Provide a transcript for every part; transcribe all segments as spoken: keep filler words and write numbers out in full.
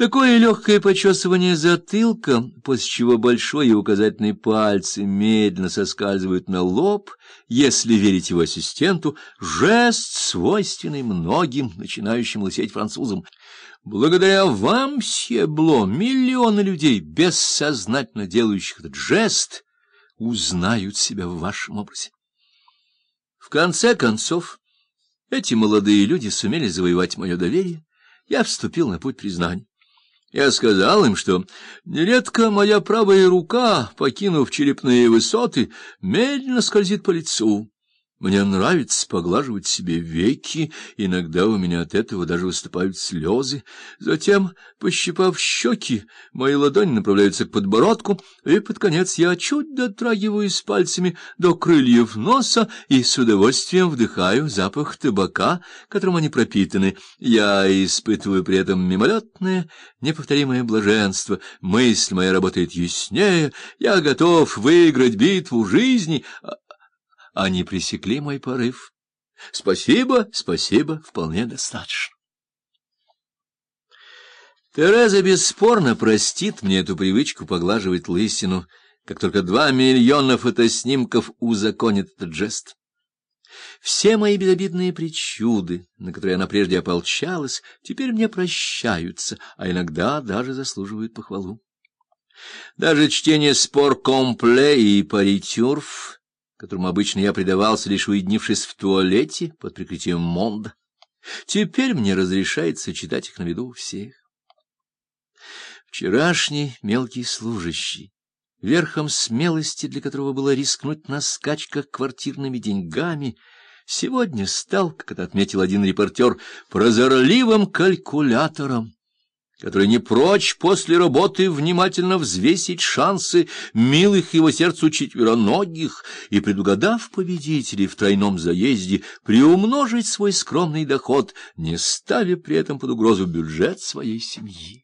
Такое легкое почесывание затылка, после чего большой и указательный пальцы медленно соскальзывают на лоб, если верить его ассистенту, жест, свойственный многим начинающим лысеть французам. Благодаря вам, мсье Бло, миллионы людей, бессознательно делающих этот жест, узнают себя в вашем образе. В конце концов, эти молодые люди сумели завоевать мое доверие. Я вступил на путь признания. Я сказал им, что нередко моя правая рука, покинув черепные высоты, медленно скользит по лицу. Мне нравится поглаживать себе веки, иногда у меня от этого даже выступают слезы. Затем, пощипав щеки, мои ладони направляются к подбородку, и под конец я чуть дотрагиваюсь пальцами до крыльев носа и с удовольствием вдыхаю запах табака, которым они пропитаны. Я испытываю при этом мимолетное, неповторимое блаженство. Мысль моя работает яснее, я готов выиграть битву жизни. Они пресекли мой порыв. Спасибо, спасибо, вполне достаточно. Тереза бесспорно простит мне эту привычку поглаживать лысину, как только два миллиона фотоснимков узаконят этот жест. Все мои безобидные причуды, на которые она прежде ополчалась, теперь мне прощаются, а иногда даже заслуживают похвалу. Даже чтение «Спор-компле» и «Пари-тюрф», которому обычно я предавался, лишь уединившись в туалете под прикрытием Монда, теперь мне разрешается читать их на виду у всех. Вчерашний мелкий служащий, верхом смелости, для которого было рискнуть на скачках квартирными деньгами, сегодня стал, как это отметил один репортер, прозорливым калькулятором, который не прочь после работы внимательно взвесить шансы милых его сердцу четвероногих и, предугадав победителей в тройном заезде, приумножить свой скромный доход, не ставя при этом под угрозу бюджет своей семьи.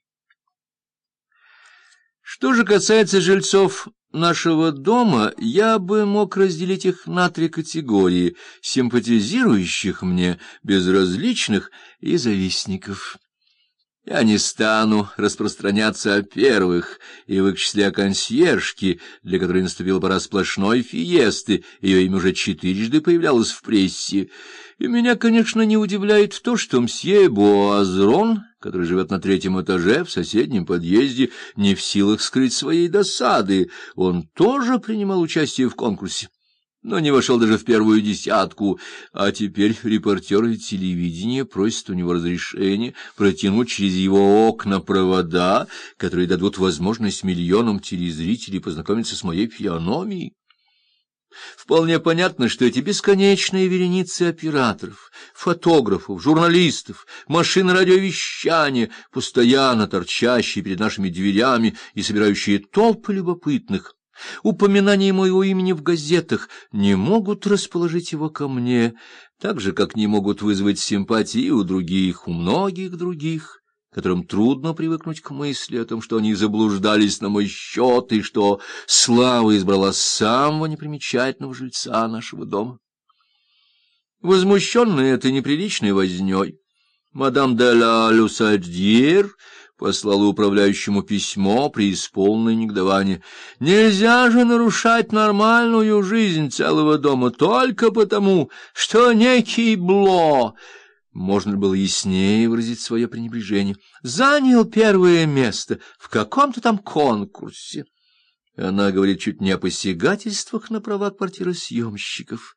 Что же касается жильцов нашего дома, я бы мог разделить их на три категории: симпатизирующих мне, безразличных и завистников. Я не стану распространяться о первых, и в их числе о консьержке, для которой наступила пора сплошной фиесты, ее имя уже четырежды появлялось в прессе. И меня, конечно, не удивляет то, что мсье Буазрон, который живет на третьем этаже в соседнем подъезде, не в силах скрыть своей досады. Он тоже принимал участие в конкурсе, но не вошел даже в первую десятку, а теперь репортеры телевидения просят у него разрешения протянуть через его окна провода, которые дадут возможность миллионам телезрителей познакомиться с моей физиономией. Вполне понятно, что эти бесконечные вереницы операторов, фотографов, журналистов, машин радиовещания, постоянно торчащие перед нашими дверями и собирающие толпы любопытных, упоминания моего имени в газетах не могут расположить его ко мне, так же, как не могут вызвать симпатии у других, у многих других, которым трудно привыкнуть к мысли о том, что они заблуждались на мой счет, и что слава избрала самого непримечательного жильца нашего дома. Возмущенная этой неприличной вознёй, мадам де ла Люсадьер послала управляющему письмо, преисполненное негодование. Нельзя же нарушать нормальную жизнь целого дома только потому, что некий Бло, можно было яснее выразить свое пренебрежение, занял первое место в каком-то там конкурсе. Она говорит чуть не о посягательствах на права квартиросъемщиков.